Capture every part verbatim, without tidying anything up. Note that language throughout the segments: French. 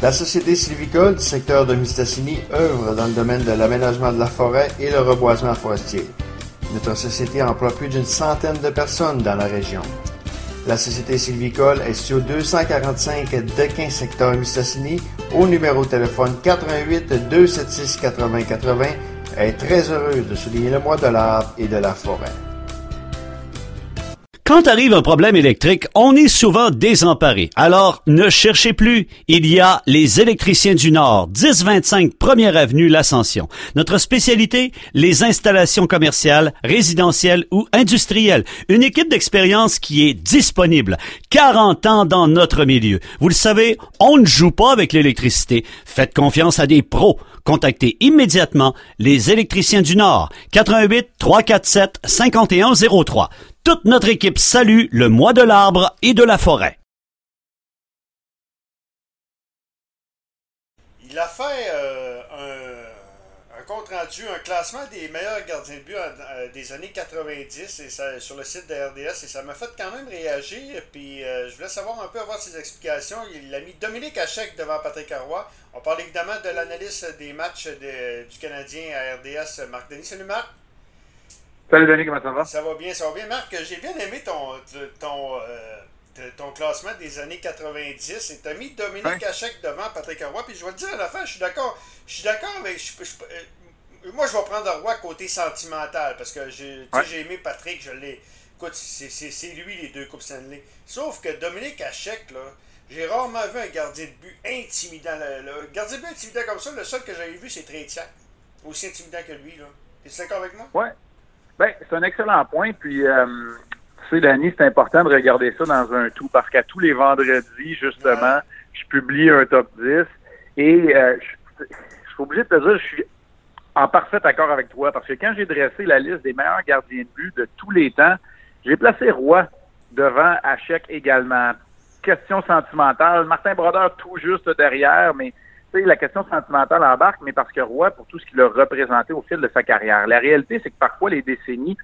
La Société sylvicole du secteur de Mistassini œuvre dans le domaine de l'aménagement de la forêt et le reboisement forestier. Notre société emploie plus d'une centaine de personnes dans la région. La Société sylvicole est située au deux cent quarante-cinq Dequin, secteur Mistassini, au numéro de téléphone quatre un huit, deux sept six, quatre-vingts quatre-vingts, est très heureuse de souligner le mois de l'arbre et de la forêt. Quand arrive un problème électrique, on est souvent désemparé. Alors, ne cherchez plus. Il y a les électriciens du Nord, dix vingt-cinq première avenue L'Ascension. Notre spécialité, les installations commerciales, résidentielles ou industrielles. Une équipe d'expérience qui est disponible. quarante ans dans notre milieu. Vous le savez, on ne joue pas avec l'électricité. Faites confiance à des pros. Contactez immédiatement les électriciens du Nord. quatre un huit, trois quatre sept, cinq un zéro trois. Toute notre équipe salue le mois de l'arbre et de la forêt. Il a fait euh, un, un compte-rendu, un classement des meilleurs gardiens de but euh, des années quatre-vingt-dix et ça, sur le site de R D S et ça m'a fait quand même réagir. Puis euh, je voulais savoir un peu, avoir ses explications. Il a mis Dominique Hachek devant Patrick Roy. On parle évidemment de l'analyse des matchs de, du Canadien à R D S, Marc Denis. Salut Marc. Salut Denis, comment ça va? Ça va bien, ça va bien. Marc, j'ai bien aimé ton, ton, euh, ton classement des années quatre-vingt-dix et tu as mis Dominique hein? Hachek devant Patrick Roy. Puis je vais te dire à la fin, je suis d'accord. Je suis d'accord avec. Je, je, euh, moi, je vais prendre Roy côté sentimental parce que j'ai, ouais. j'ai aimé Patrick, je l'ai. Écoute, c'est, c'est, c'est lui les deux Coupes Stanley. Sauf que Dominique Hachek, là, j'ai rarement vu un gardien de but intimidant. Le, le gardien de but intimidant comme ça, le seul que j'avais vu, c'est Tretiak. Aussi intimidant que lui, là. Es-tu d'accord avec moi? Ouais. Ben, c'est un excellent point. Puis, euh, tu sais, Danny, c'est important de regarder ça dans un tout parce qu'à tous les vendredis, justement, ouais. je publie un top dix et euh, je, je suis obligé de te dire, je suis en parfait accord avec toi parce que quand j'ai dressé la liste des meilleurs gardiens de but de tous les temps, j'ai placé Roy devant Hachek également. Question sentimentale, Martin Brodeur tout juste derrière, mais la question sentimentale embarque, mais parce que Roy, pour tout ce qu'il a représenté au fil de sa carrière. La réalité, c'est que parfois, les décennies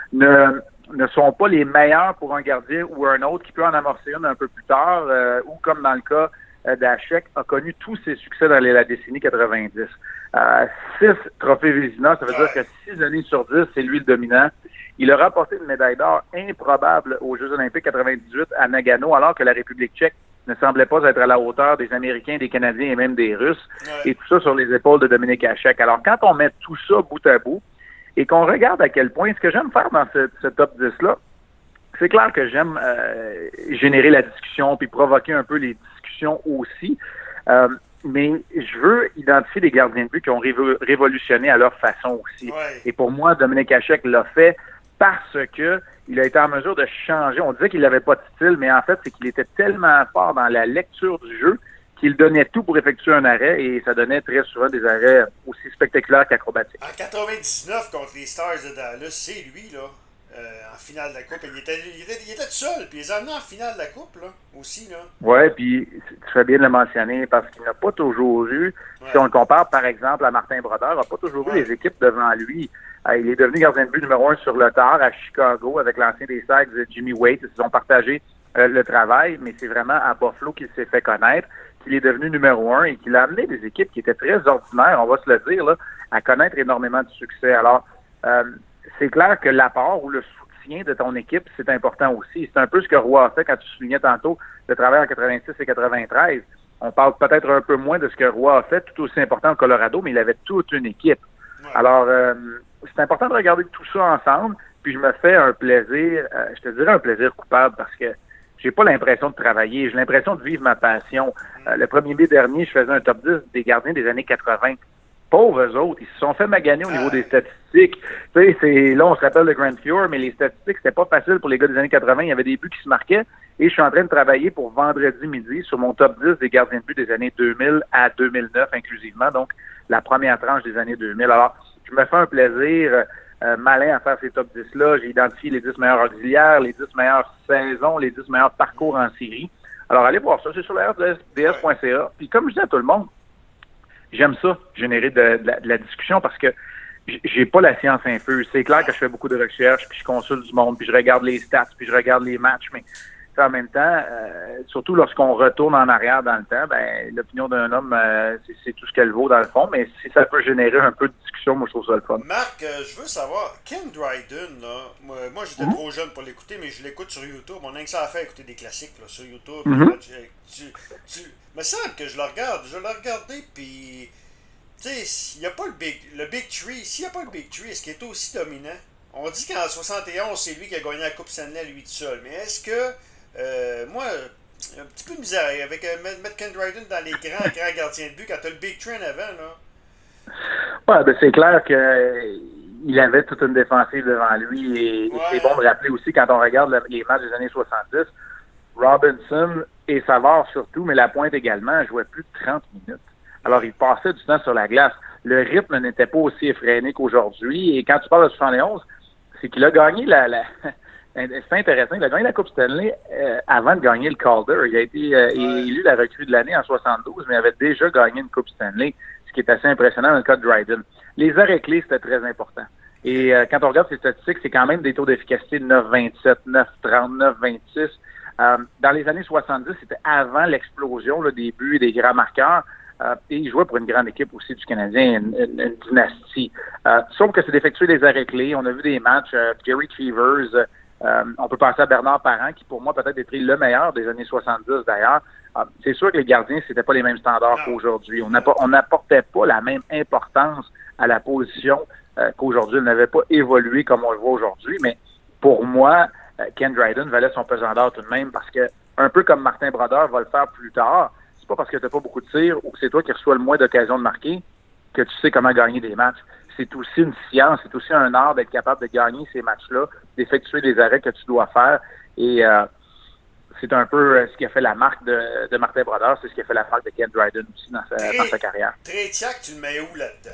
ne, ne sont pas les meilleures pour un gardien ou un autre qui peut en amorcer une un peu plus tard, euh, ou comme dans le cas euh, d'Hachek, a connu tous ses succès dans les, la décennie quatre-vingt-dix. Euh, six trophées Vézina, ça veut dire que six années sur dix, c'est lui le dominant. Il a remporté une médaille d'or improbable aux Jeux olympiques quatre-vingt-dix-huit à Nagano, alors que la République tchèque ne semblait pas être à la hauteur des Américains, des Canadiens et même des Russes, ouais. et tout ça sur les épaules de Dominique Hachek. Alors, quand on met tout ça bout à bout et qu'on regarde à quel point, ce que j'aime faire dans ce, ce top dix-là, c'est clair que j'aime euh, générer la discussion puis provoquer un peu les discussions aussi, euh, mais je veux identifier des gardiens de but qui ont révo- révolutionné à leur façon aussi. Ouais. Et pour moi, Dominique Hachek l'a fait parce que il a été en mesure de changer. On disait qu'il n'avait pas de style, mais en fait, c'est qu'il était tellement fort dans la lecture du jeu qu'il donnait tout pour effectuer un arrêt et ça donnait très souvent des arrêts aussi spectaculaires qu'acrobatiques. En quatre-vingt-dix-neuf, contre les Stars de Dallas, c'est lui, là, euh, en finale de la Coupe. Il était, il était, il était tout seul, puis il les a amenés en finale de la Coupe, là, aussi, là. Oui, puis tu fais bien de le mentionner parce qu'il n'a pas toujours eu, ouais. si on le compare, par exemple, à Martin Brodeur, il n'a pas toujours ouais. eu les équipes devant lui. Il est devenu gardien de but numéro un sur le tard à Chicago avec l'ancien des Sags, Jimmy Waite. Ils ont partagé euh, le travail, mais c'est vraiment à Buffalo qu'il s'est fait connaître, qu'il est devenu numéro un et qu'il a amené des équipes qui étaient très ordinaires, on va se le dire, là, à connaître énormément de succès. Alors, euh, c'est clair que l'apport ou le soutien de ton équipe, c'est important aussi. C'est un peu ce que Roy a fait quand tu soulignais tantôt le travail en quatre-vingt-six et quatre-vingt-treize. On parle peut-être un peu moins de ce que Roy a fait, tout aussi important au Colorado, mais il avait toute une équipe. Ouais. Alors, euh, c'est important de regarder tout ça ensemble, puis je me fais un plaisir, euh, je te dirais un plaisir coupable parce que j'ai pas l'impression de travailler, j'ai l'impression de vivre ma passion. Euh, le premier mai dernier, je faisais un top dix des gardiens des années quatre-vingt. Pauvres eux autres, ils se sont fait maganer au niveau des statistiques. Tu sais, c'est, là, on se rappelle de Grand Fjord, mais les statistiques, c'était pas facile pour les gars des années quatre-vingt. Il y avait des buts qui se marquaient. Et je suis en train de travailler pour vendredi midi sur mon top dix des gardiens de but des années deux mille à deux mille neuf inclusivement. Donc, la première tranche des années deux mille. Alors, je me fais un plaisir euh, malin à faire ces top dix-là. J'ai identifié les dix meilleurs auxiliaires, les dix meilleures saisons, les dix meilleurs parcours en série. Alors, allez voir ça. C'est sur la R D S point C A. Puis, comme je dis à tout le monde, j'aime ça, générer de, de, la, de la discussion parce que j'ai pas la science infuse. C'est clair que je fais beaucoup de recherches, puis je consulte du monde, puis je regarde les stats, puis je regarde les matchs, mais Puis en même temps, euh, surtout lorsqu'on retourne en arrière dans le temps, ben l'opinion d'un homme, euh, c'est, c'est tout ce qu'elle vaut dans le fond, mais si ça peut générer un peu de discussion, moi je trouve ça le fun. Marc, euh, je veux savoir, Ken Dryden, là, moi, moi j'étais mm-hmm. trop jeune pour l'écouter, mais je l'écoute sur YouTube. On a que ça à faire écouter des classiques là, sur YouTube. Mm-hmm. Là, tu, tu, tu, me semble que je le regarde, je l'ai regardé, puis tu sais, il n'y a pas le Big, le Big Three. S'il n'y a pas le Big Three, est-ce qu'il est aussi dominant? On dit qu'en soixante et onze, c'est lui qui a gagné la Coupe Stanley lui tout seul. Mais est-ce que, euh, moi, un petit peu de misère avec euh, mettre Ken Dryden dans les grands, grands gardiens de but quand tu as le Big Three en avant, là? Ouais, ben c'est clair qu'il avait toute une défensive devant lui. Et, ouais. et c'est bon de rappeler aussi, quand on regarde le, les matchs des années soixante-dix, Robinson et Savard surtout, mais la pointe également, jouait plus de trente minutes. Alors, il passait du temps sur la glace. Le rythme n'était pas aussi effréné qu'aujourd'hui. Et quand tu parles de soixante et onze, c'est qu'il a gagné la... la c'est intéressant, il a gagné la Coupe Stanley euh, avant de gagner le Calder. Il a été euh, ouais. élu la recrue de l'année en soixante-douze, mais il avait déjà gagné une Coupe Stanley, ce qui est assez impressionnant dans le cas de Dryden. Les arrêts clés, c'était très important. Et euh, quand on regarde ces statistiques, c'est quand même des taux d'efficacité de neuf virgule vingt-sept, neuf virgule trente, neuf virgule vingt-six. Euh, dans les années soixante-dix, c'était avant l'explosion là, des buts et des grands marqueurs. Euh, et il jouait pour une grande équipe aussi du Canadien, une, une, une dynastie. Euh, sauf que c'est d'effectuer des arrêts clés. On a vu des matchs, euh, Gary Trevers, euh, on peut penser à Bernard Parent, qui pour moi peut-être est le meilleur des années soixante-dix d'ailleurs. Euh, c'est sûr que les gardiens, c'était pas les mêmes standards qu'aujourd'hui. On n'apportait pas la même importance à la position euh, qu'aujourd'hui. Il n'avait pas évolué comme on le voit aujourd'hui. Mais pour moi, euh, Ken Dryden valait son pesant d'or tout de même parce que, un peu comme Martin Brodeur va le faire plus tard, pas parce que tu n'as pas beaucoup de tirs ou que c'est toi qui reçois le moins d'occasions de marquer que tu sais comment gagner des matchs. C'est aussi une science, c'est aussi un art d'être capable de gagner ces matchs-là, d'effectuer des arrêts que tu dois faire. Et euh, c'est un peu ce qui a fait la marque de, de Martin Brodeur, c'est ce qui a fait la marque de Ken Dryden aussi dans sa, Tré- dans sa carrière. Tretiak, tu le mets où là-dedans?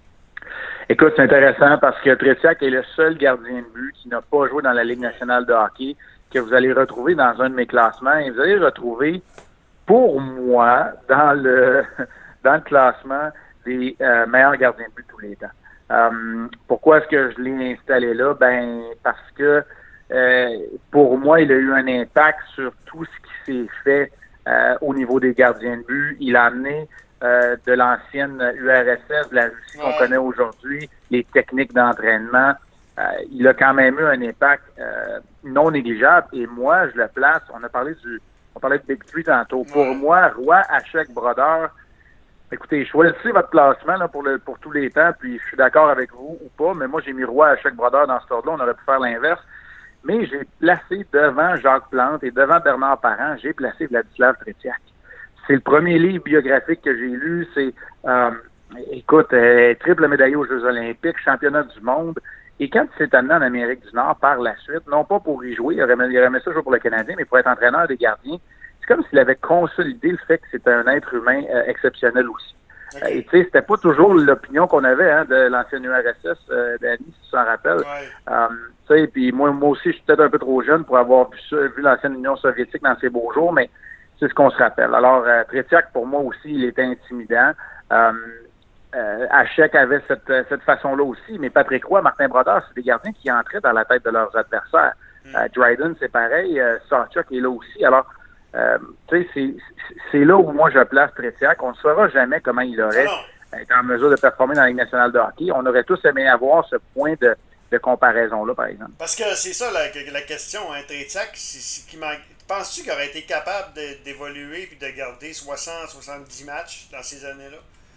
Écoute, c'est intéressant parce que Tretiak est le seul gardien de but qui n'a pas joué dans la Ligue nationale de hockey, que vous allez retrouver dans un de mes classements. Et vous allez retrouver pour moi, dans le dans le classement des euh, meilleurs gardiens de but de tous les temps. Euh, pourquoi est-ce que je l'ai installé là? Ben parce que euh, pour moi, il a eu un impact sur tout ce qui s'est fait euh, au niveau des gardiens de but. Il a amené euh, de l'ancienne U R S S, de la Russie qu'on connaît aujourd'hui, les techniques d'entraînement. Euh, il a quand même eu un impact euh, non négligeable. Et moi, je le place, on a parlé du On parlait de Big Three tantôt. Pour ouais. moi, Roy, Hachek, Brodeur, écoutez, choisissez votre placement là, pour, le, pour tous les temps, puis je suis d'accord avec vous ou pas, mais moi, j'ai mis Roy, Hachek, Brodeur dans cet ordre-là. On aurait pu faire l'inverse. Mais j'ai placé devant Jacques Plante et devant Bernard Parent, j'ai placé Vladislav Tretiak. C'est le premier livre biographique que j'ai lu. C'est, euh, écoute, euh, triple médaillé aux Jeux olympiques, championnat du monde. Et quand il s'est amené en Amérique du Nord par la suite, non pas pour y jouer, il aurait aimé ça jouer pour le Canadien, mais pour être entraîneur des gardiens, c'est comme s'il avait consolidé le fait que c'était un être humain euh, exceptionnel aussi. Okay. Euh, et tu sais, c'était pas toujours l'opinion qu'on avait hein, de l'ancienne U R S S, euh, Danny, si tu t'en rappelles. Ouais. Euh, tu sais, puis moi, moi aussi, je suis peut-être un peu trop jeune pour avoir vu, ça, vu l'ancienne Union soviétique dans ses beaux jours, mais c'est ce qu'on se rappelle. Alors, euh, Tretiak, pour moi aussi, il était intimidant. Euh, Euh, Hachek avait cette, cette façon-là aussi, mais Patrick Roy, Martin Brodeur, c'est des gardiens qui entraient dans la tête de leurs adversaires. Mm. Euh, Dryden, c'est pareil, euh, Sarchuk est là aussi. Alors, euh, tu sais, c'est, c'est là où moi je place Tretiak. On ne saura jamais comment il aurait été en mesure de performer dans la Ligue nationale de hockey. On aurait tous aimé avoir ce point de, de comparaison-là, par exemple. Parce que c'est ça la, la question, hein, Tretiak, c'est, c'est qui manque. Penses-tu qu'il aurait été capable de, d'évoluer et de garder soixante à soixante-dix matchs dans ces années-là?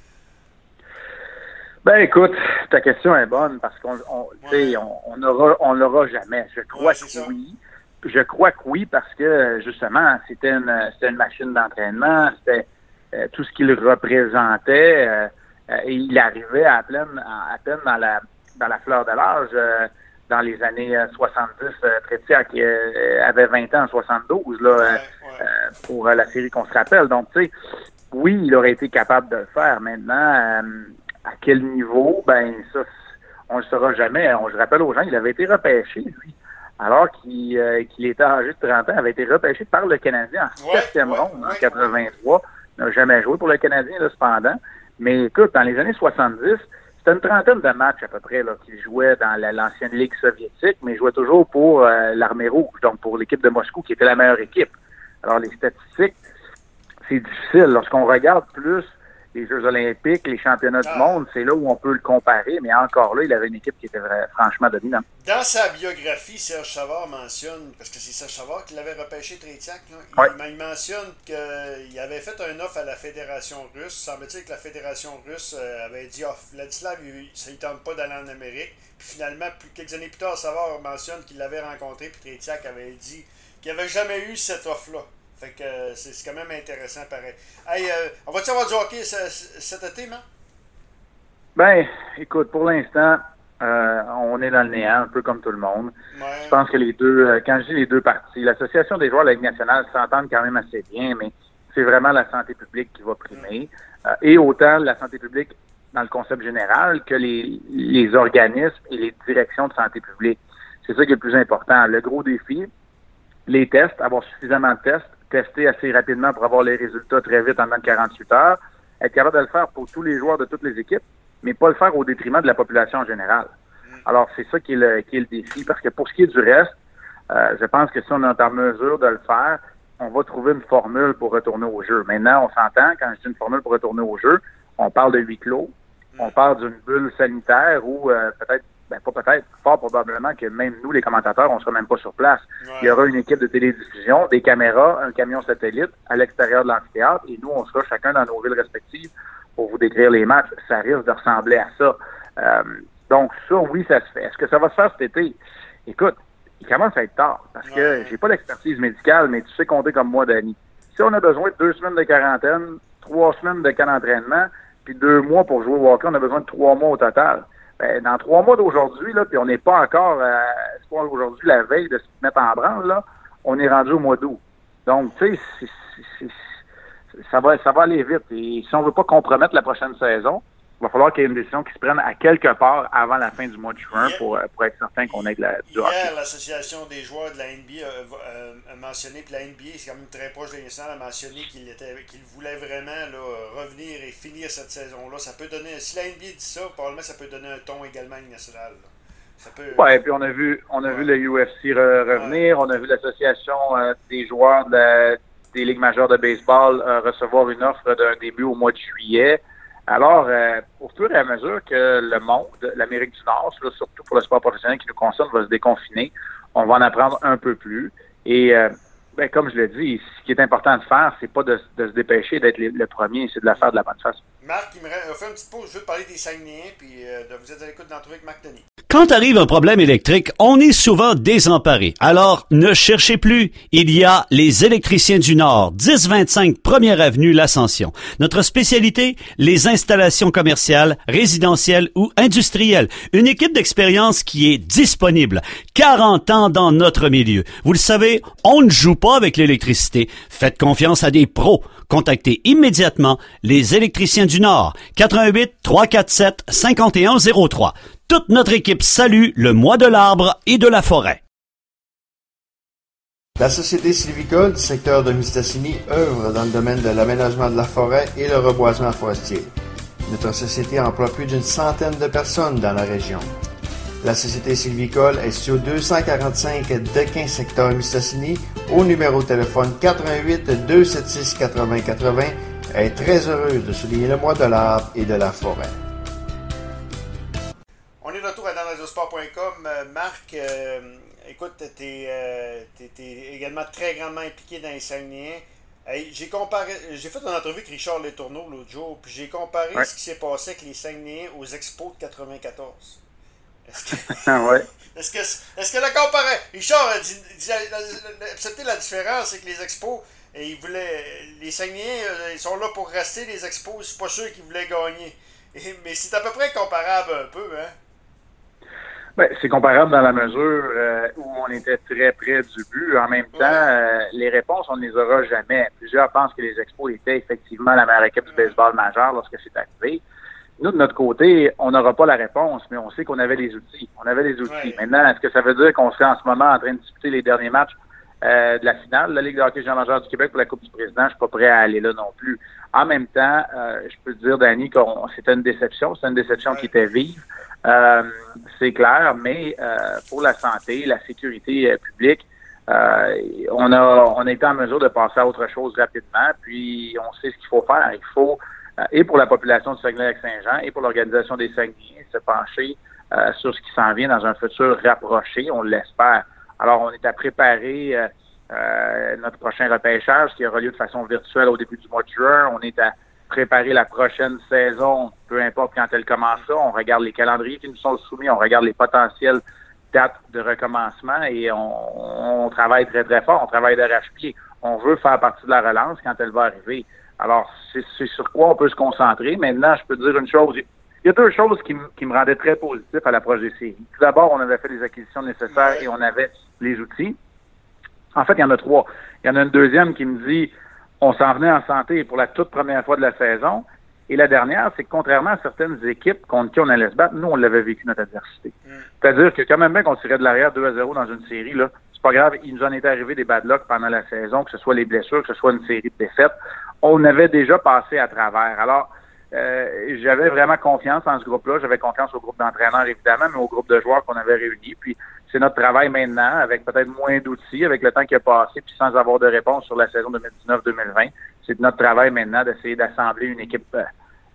Ben écoute, ta question est bonne parce qu'on on, ouais. on, on aura on l'aura jamais. Je crois ouais, que ça. oui. Je crois que oui parce que justement, c'était une c'était une machine d'entraînement, c'était euh, tout ce qu'il représentait euh, euh, et il arrivait à peine à, à peine dans la dans la fleur de l'âge euh, dans les années soixante-dix. Euh, Tretiak euh, avait vingt ans en soixante-douze là ouais, ouais. Euh, pour euh, la série qu'on se rappelle. Donc tu sais, oui, il aurait été capable de le faire. Maintenant. Euh, À quel niveau? Ben, ça, on le saura jamais. On, je rappelle aux gens, il avait été repêché, lui, alors qu'il, euh, qu'il était âgé de trente ans, avait été repêché par le Canadien en ouais, septième ouais, ronde, ouais, en quatre-vingt-trois. Ouais. Il n'a jamais joué pour le Canadien, là, cependant. Mais écoute, dans les années soixante-dix, c'était une trentaine de matchs à peu près là, qu'ils jouaient dans la, l'ancienne Ligue soviétique, mais ils jouaient toujours pour euh, l'Armée rouge, donc pour l'équipe de Moscou, qui était la meilleure équipe. Alors, les statistiques, c'est difficile. Lorsqu'on regarde plus les Jeux olympiques, les championnats ah. du monde, c'est là où on peut le comparer, mais encore là, il avait une équipe qui était vrai, franchement dominante. Dans sa biographie, Serge Savard mentionne, parce que c'est Serge Savard qui l'avait repêché Tretiak, là, oui. il, il mentionne qu'il avait fait un offre à la Fédération russe. Semble-t-il que la Fédération russe euh, avait dit oh, Vladislav, il, ça ne tente pas d'aller en Amérique. Puis finalement, plus, quelques années plus tard, Savard mentionne qu'il l'avait rencontré, puis Tretiak avait dit qu'il n'avait jamais eu cette offre-là. Fait que euh, c'est, c'est quand même intéressant, pareil. Hey, euh, on va-tu avoir du hockey cet été, man? Ben, écoute, pour l'instant, euh, on est dans le néant, un peu comme tout le monde. Ouais. Je pense que les deux, euh, quand je dis les deux parties, l'Association des joueurs de la Ligue nationale s'entendent quand même assez bien, mais c'est vraiment la santé publique qui va primer. Mm. Euh, et autant la santé publique dans le concept général que les, les organismes et les directions de santé publique. C'est ça qui est le plus important. Le gros défi, les tests, avoir suffisamment de tests, tester assez rapidement pour avoir les résultats très vite en moins de quarante-huit heures, être capable de le faire pour tous les joueurs de toutes les équipes, mais pas le faire au détriment de la population en général. Alors, c'est ça qui est le, qui est le défi, parce que pour ce qui est du reste, euh, je pense que si on est en mesure de le faire, on va trouver une formule pour retourner au jeu. Maintenant, on s'entend, quand je dis une formule pour retourner au jeu, on parle de huis clos, on parle d'une bulle sanitaire où euh, peut-être Ben, pas peut-être, fort probablement que même nous, les commentateurs, on ne sera même pas sur place. Ouais. Il y aura une équipe de télédiffusion, des caméras, un camion satellite à l'extérieur de l'amphithéâtre et nous, on sera chacun dans nos villes respectives pour vous décrire les matchs. Ça risque de ressembler à ça. Euh, donc ça, oui, ça se fait. Est-ce que ça va se faire cet été? Écoute, il commence à être tard parce ouais. que j'ai pas d'expertise médicale, mais tu sais compter comme moi, Danny. Si on a besoin de deux semaines de quarantaine, trois semaines de camp d'entraînement, puis deux mois pour jouer au hockey, on a besoin de trois mois au total. Ben, dans trois mois d'aujourd'hui, là, puis on n'est pas encore, euh, c'est pas aujourd'hui la veille de se mettre en branle, là, on est rendu au mois d'août. Donc, tu sais, c'est, c'est, c'est, ça va, ça va aller vite. Et si on veut pas compromettre la prochaine saison, il va falloir qu'il y ait une décision qui se prenne à quelque part avant la fin du mois de juin yeah. pour, pour être certain qu'on ait de la, du hockey. Hier, l'Association des joueurs de la N B A a, a, a mentionné, puis la N B A, c'est quand même très proche de l'instant, a mentionné qu'il, était, qu'il voulait vraiment là, revenir et finir cette saison-là. Ça peut donner, si la N B A dit ça, probablement ça peut donner un ton également à Ligue nationale. Là. Ça peut... Ouais, et puis on a vu, on a ouais. vu le U F C re, revenir, ouais. on a vu l'Association euh, des joueurs de la, des Ligues majeures de baseball euh, recevoir une offre d'un début au mois de juillet. Alors, euh, au fur et à mesure que le monde, l'Amérique du Nord, là, surtout pour le sport professionnel qui nous concerne, va se déconfiner, on va en apprendre un peu plus. Et euh, ben, comme je l'ai dit, ce qui est important de faire, c'est pas de, de se dépêcher d'être le, le premier, c'est de le faire de la bonne façon. Marc, il me fait une petite pause, je veux te parler des Saguenayens, puis euh, de vous êtes à l'écoute de l'entrevue avec Marc Denis. Quand arrive un problème électrique, on est souvent désemparé. Alors, ne cherchez plus. Il y a les électriciens du Nord, dix vingt-cinq première avenue L'Ascension. Notre spécialité, les installations commerciales, résidentielles ou industrielles. Une équipe d'expérience qui est disponible. quarante ans dans notre milieu. Vous le savez, on ne joue pas avec l'électricité. Faites confiance à des pros. Contactez immédiatement les électriciens du Nord. quatre un huit, trois quatre sept, cinq un zéro trois. Toute notre équipe salue le mois de l'arbre et de la forêt. La Société sylvicole du secteur de Mistassini œuvre dans le domaine de l'aménagement de la forêt et le reboisement forestier. Notre société emploie plus d'une centaine de personnes dans la région. La Société sylvicole est située au deux cent quarante-cinq Dequin, secteur Mistassini, au numéro de téléphone quatre un huit, deux sept six, quatre-vingts quatre-vingts. Elle est très heureuse de souligner le mois de l'arbre et de la forêt. On est de retour à dans radio sport point com. Euh, Marc, euh, écoute, tu es euh, également très grandement impliqué dans les Saguenayens. Hey, j'ai comparé, j'ai fait une entrevue avec Richard Letourneau l'autre jour, puis j'ai comparé ouais. ce qui s'est passé avec les Saguenayens aux Expos de quatre-vingt-quatorze. Est-ce que, ouais. est-ce que, est-ce que la comparaison... Richard a dit, dit, accepté la différence avec les Expos. Et il voulait, les Saguenayens, ils sont là pour rester, les Expos. Je suis pas sûr qu'ils voulaient gagner. Et, mais c'est à peu près comparable un peu, hein? Ben, c'est comparable dans la mesure euh, où on était très près du but. En même temps, ouais. euh, les réponses, on ne les aura jamais. Plusieurs pensent que les Expos étaient effectivement la meilleure équipe du baseball majeur lorsque c'est arrivé. Nous, de notre côté, on n'aura pas la réponse, mais on sait qu'on avait les outils. On avait les outils. Ouais. Maintenant, est-ce que ça veut dire qu'on serait en ce moment en train de disputer les derniers matchs euh, de la finale de la Ligue de hockey junior majeur du Québec pour la Coupe du Président. Je suis pas prêt à aller là non plus. En même temps, euh, je peux te dire, Danny, que c'était une déception. C'était une déception qui était vive. Euh, c'est clair, mais euh, pour la santé, la sécurité euh, publique, euh, on a on a été en mesure de passer à autre chose rapidement. Puis on sait ce qu'il faut faire. Il faut, euh, et pour la population du Saguenay-Lac-Saint-Jean et pour l'organisation des Saguenayens, se pencher euh, sur ce qui s'en vient dans un futur rapproché, on l'espère. Alors, on est à préparer euh, euh, notre prochain repêchage qui aura lieu de façon virtuelle au début du mois de juin. On est à préparer la prochaine saison, peu importe quand elle commencera. On regarde les calendriers qui nous sont soumis, on regarde les potentielles dates de recommencement et on, on travaille très, très fort. On travaille d'arrache-pied. On veut faire partie de la relance quand elle va arriver. Alors, c'est, c'est sur quoi on peut se concentrer. Maintenant, je peux te dire une chose. Il y a deux choses qui, m- qui me rendaient très positif à l'approche des séries. Tout d'abord, on avait fait les acquisitions nécessaires et on avait les outils. En fait, il y en a trois. Il y en a une deuxième qui me dit on s'en venait en santé pour la toute première fois de la saison. Et la dernière, c'est que contrairement à certaines équipes contre qui on allait se battre, nous, on l'avait vécu notre adversité. Mm. C'est-à-dire que quand même bien qu'on tirait de l'arrière deux à zéro dans une série, là, c'est pas grave, il nous en est arrivé des bad luck pendant la saison, que ce soit les blessures, que ce soit une série de défaites. On avait déjà passé à travers. Alors, Euh, j'avais vraiment confiance en ce groupe-là. J'avais confiance au groupe d'entraîneurs, évidemment, mais au groupe de joueurs qu'on avait réunis. Puis, c'est notre travail maintenant, avec peut-être moins d'outils, avec le temps qui a passé, puis sans avoir de réponse sur la saison deux mille dix-neuf deux mille vingt. C'est notre travail maintenant d'essayer d'assembler une équipe euh,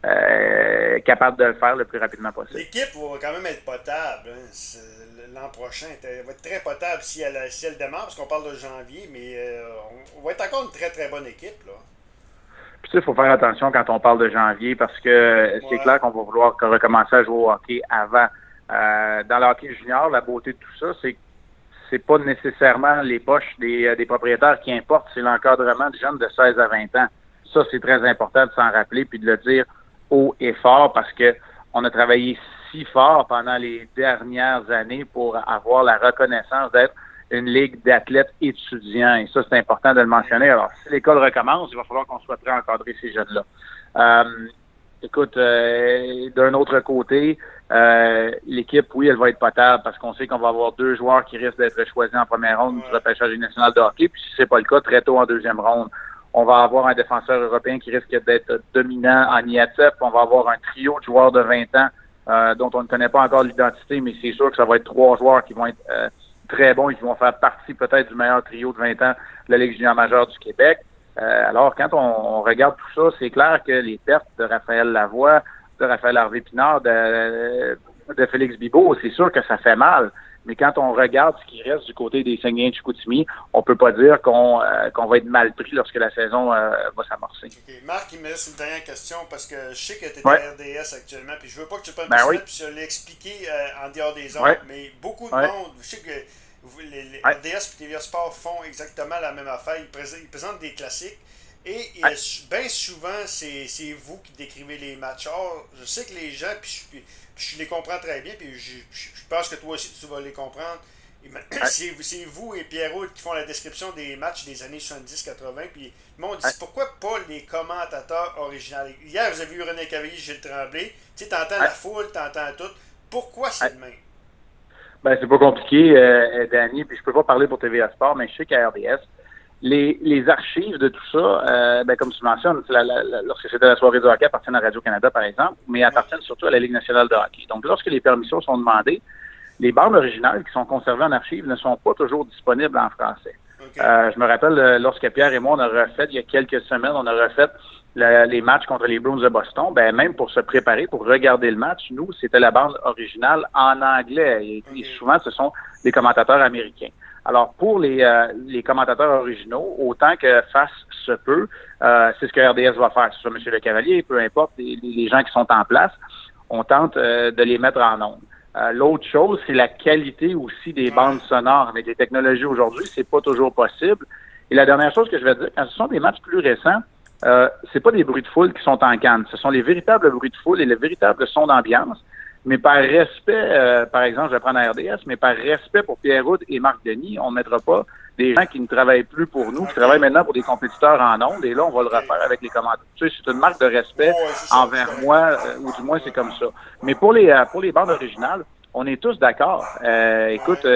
euh, capable de le faire le plus rapidement possible. L'équipe va quand même être potable. Hein. L'an prochain, elle va être très potable si elle, si elle démarre, parce qu'on parle de janvier, mais euh, on va être encore une très, très bonne équipe, là. Puis il faut faire attention quand on parle de janvier parce que ouais. c'est clair qu'on va vouloir recommencer à jouer au hockey avant. Euh, dans le hockey junior, la beauté de tout ça, c'est que c'est pas nécessairement les poches des, des propriétaires qui importent, c'est l'encadrement des jeunes de seize à vingt ans. Ça, c'est très important de s'en rappeler puis de le dire haut et fort parce que on a travaillé si fort pendant les dernières années pour avoir la reconnaissance d'être une ligue d'athlètes étudiants. Et ça, c'est important de le mentionner. Alors, si l'école recommence, il va falloir qu'on soit prêt à encadrer ces jeunes-là. Euh, écoute, euh, d'un autre côté, euh, l'équipe, oui, elle va être potable parce qu'on sait qu'on va avoir deux joueurs qui risquent d'être choisis en première ronde du repêchage national de hockey. Puis si c'est pas le cas, très tôt en deuxième ronde. On va avoir un défenseur européen qui risque d'être dominant en I A T F. On va avoir un trio de joueurs de vingt ans euh, dont on ne connaît pas encore l'identité, mais c'est sûr que ça va être trois joueurs qui vont être euh, très bons et qui vont faire partie peut-être du meilleur trio de vingt ans de la Ligue junior majeure du Québec. Euh, alors, quand on, on regarde tout ça, c'est clair que les pertes de Raphaël Lavoie, de Raphaël Harvey-Pinard, de, de Félix Bibeau, c'est sûr que ça fait mal. Mais quand on regarde ce qui reste du côté des Saguenay de Chicoutimi, on peut pas dire qu'on euh, qu'on va être mal pris lorsque la saison euh, va s'amorcer. Okay. Marc, il me laisse une dernière question parce que je sais que tu es ouais. à R D S actuellement, puis je veux pas que tu prennes ben oui. puis je l'ai expliqué euh, en dehors des ondes, ouais. mais beaucoup de ouais. monde, je sais que vous, les, les ouais. R D S et T V A Sport font exactement la même affaire. Ils présentent, ils présentent des classiques. Et, et ouais. bien souvent, c'est, c'est vous qui décrivez les matchs. Or, je sais que les gens, puis je, puis je les comprends très bien, puis je, je pense que toi aussi tu vas les comprendre. C'est, c'est vous et Pierrot qui font la description des matchs des années soixante-dix quatre-vingt. Puis le monde dit ouais. pourquoi pas les commentateurs originaux. Hier, vous avez vu René Cavalier, Gilles Tremblay. Tu sais, t'entends ouais. la foule, t'entends tout. Pourquoi c'est ouais. le même? Ben, c'est pas compliqué, euh, Danny. Puis je peux pas parler pour T V A Sport, mais je sais qu'à R D S, les, les archives de tout ça, euh, ben, comme tu mentionnes, la, la, la, lorsque c'était la soirée du hockey, appartiennent à Radio-Canada, par exemple, mais appartiennent surtout à la Ligue nationale de hockey. Donc, lorsque les permissions sont demandées, les bandes originales qui sont conservées en archives ne sont pas toujours disponibles en français. Okay. Euh, je me rappelle, lorsque Pierre et moi, on a refait, il y a quelques semaines, on a refait le, les matchs contre les Bruins de Boston, ben même pour se préparer, pour regarder le match, nous, c'était la bande originale en anglais. Et, okay. et souvent, ce sont des commentateurs américains. Alors, pour les, euh, les commentateurs originaux, autant que face se peut, euh, c'est ce que R D S va faire. Que ce soit M. Le Cavalier, peu importe, les, les gens qui sont en place, on tente euh, de les mettre en ondes. Euh, l'autre chose, c'est la qualité aussi des bandes sonores. Avec les technologies aujourd'hui, c'est pas toujours possible. Et la dernière chose que je vais dire, quand ce sont des matchs plus récents, euh, c'est pas des bruits de foule qui sont en canne. Ce sont les véritables bruits de foule et le véritable son d'ambiance. Mais par respect, euh, par exemple, je vais prendre la R D S, mais par respect pour Pierre Houd et Marc Denis, on ne mettra pas des gens qui ne travaillent plus pour nous, qui travaillent maintenant pour des compétiteurs en ondes, et là, on va le refaire avec les commentaires. Tu sais, c'est une marque de respect envers moi, euh, ou du moins, c'est comme ça. Mais pour les euh, pour les bandes originales, on est tous d'accord. Euh, écoute, euh,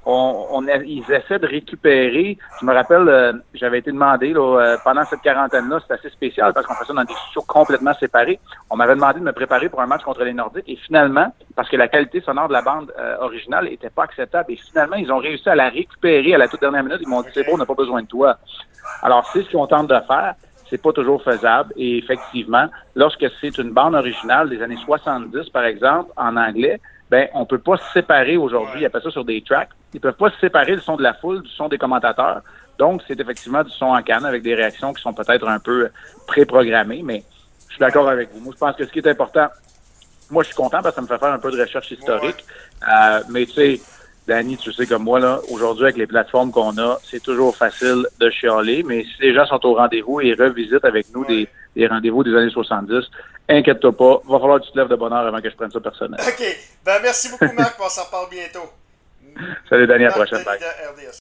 on, on a, ils essaient de récupérer. Je me rappelle, euh, j'avais été demandé là, euh, pendant cette quarantaine-là, c'est assez spécial parce qu'on fait ça dans des studios complètement séparés. On m'avait demandé de me préparer pour un match contre les Nordiques et finalement, parce que la qualité sonore de la bande euh, originale était pas acceptable, et finalement, ils ont réussi à la récupérer à la toute dernière minute. Ils m'ont dit, c'est bon, on n'a pas besoin de toi. Alors, c'est ce qu'on tente de faire. C'est pas toujours faisable. Et effectivement, lorsque c'est une bande originale des années soixante-dix, par exemple, en anglais, ben, on peut pas se séparer aujourd'hui. Ils appellent ça sur des tracks. Ils peuvent pas se séparer du son de la foule, du son des commentateurs. Donc, c'est effectivement du son en canne avec des réactions qui sont peut-être un peu pré-programmées, mais je suis d'accord avec vous. Moi, je pense que ce qui est important, moi, je suis content parce que ça me fait faire un peu de recherche historique. Euh, mais tu sais, Danny, tu sais comme moi, là, aujourd'hui, avec les plateformes qu'on a, c'est toujours facile de chialer, mais si les gens sont au rendez-vous et revisitent avec nous des, des rendez-vous des années soixante-dix, inquiète-toi pas, va falloir que tu te lèves de bonne heure avant que je prenne ça personnel. OK. Ben, merci beaucoup, Marc. On s'en reparle bientôt. Salut, Danny, à la Marc prochaine. Denis Bye. de R D S.